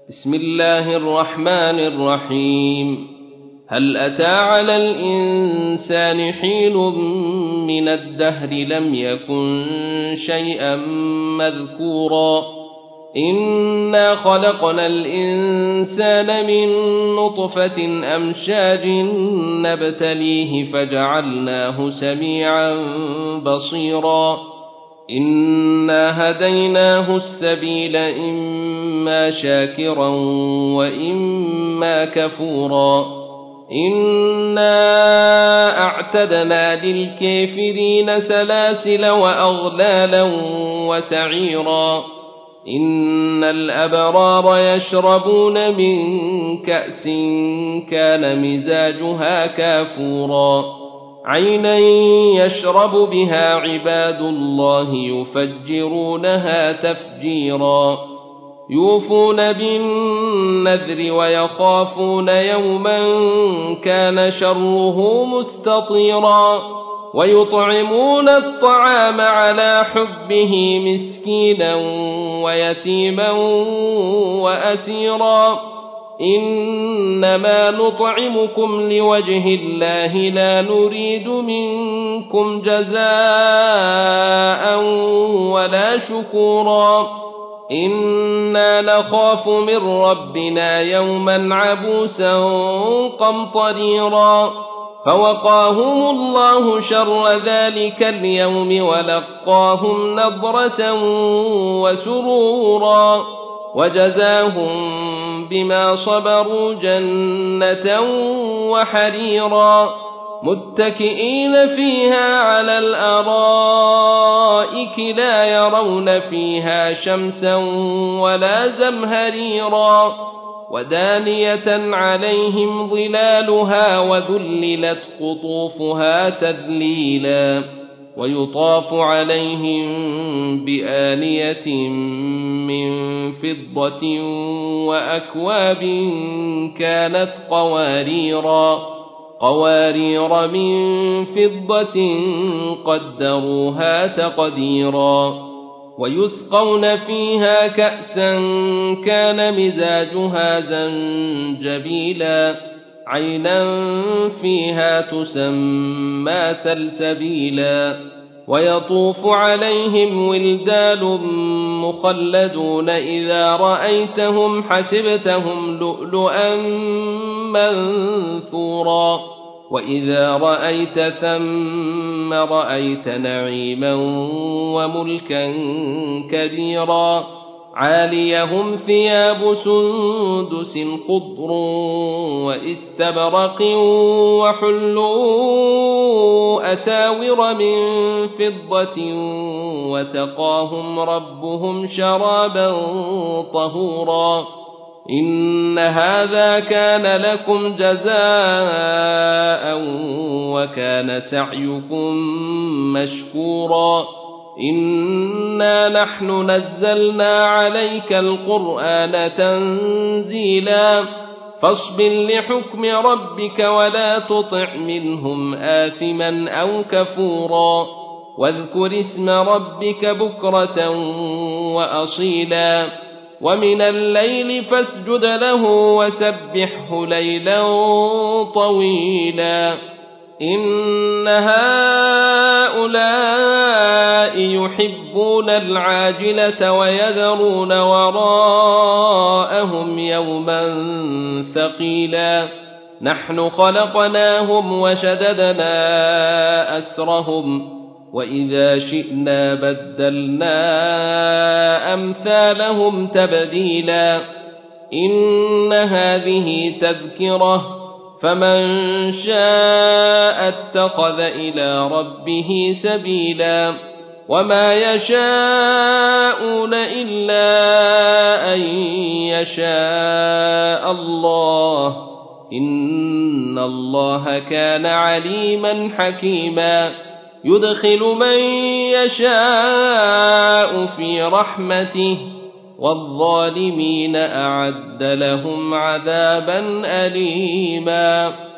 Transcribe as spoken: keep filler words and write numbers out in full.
بسم الله الرحمن الرحيم. هل أتى على الإنسان حين من الدهر لم يكن شيئا مذكورا إنا خلقنا الإنسان من نطفة أمشاج نبتليه فجعلناه سميعا بصيرا إنا هديناه السبيل إما شاكرا وإما كفورا إنا أعتدنا للكافرين سلاسل وأغلالا وسعيرا إن الأبرار يشربون من كأس كان مزاجها كافورا عينا يشرب بها عباد الله يفجرونها تفجيرا يوفون بالنذر ويخافون يوما كان شره مستطيرا ويطعمون الطعام على حبه مسكينا ويتيما وأسيرا إنما نطعمكم لوجه الله لا نريد منكم جزاء ولا شكورا إنا نخاف من ربنا يوما عبوسا قمطريرا فوقاهم الله شر ذلك اليوم ولقاهم نضرة وسرورا وجزاهم بما صبروا جنة وحريرا متكئين فيها على الأرائك لا يرون فيها شمسا ولا زمهريرا ودانية عليهم ظلالها وذللت قطوفها تذليلا ويطاف عليهم بآنية من فضة وأكواب كانت قواريرا قوارير من فضة قدروها تقديرا ويسقون فيها كأسا كان مزاجها زنجبيلا عينا فيها تسمى سلسبيلا ويطوف عليهم ولدان مخلدون إذا رأيتهم حسبتهم لؤلؤا منثورا وإذا رأيت ثم رأيت نعيما وملكا كبيرا عاليهم ثياب سندس خضر واستبرق وحلوا أساور من فضة وسقاهم ربهم شرابا طهورا إن هذا كان لكم جزاء وكان سعيكم مشكورا إنا نحن نزلنا عليك القرآن تنزيلا فاصبر لحكم ربك ولا تطع منهم آثما أو كفورا واذكر اسم ربك بكرة وأصيلا ومن الليل فاسجد له وسبحه ليلا طويلا إن هؤلاء يحبون العاجلة ويذرون وراءهم يوما ثقيلا نحن خلقناهم وشددنا أسرهم وإذا شئنا بدلنا أمثالهم تبديلا إن هذه تذكرة فمن شاء اتخذ إلى ربه سبيلا وما يشاءون إلا أن يشاء الله إن الله كان عليما حكيما يدخل من يشاء في رحمته والظالمين أعد لهم عذابا أليما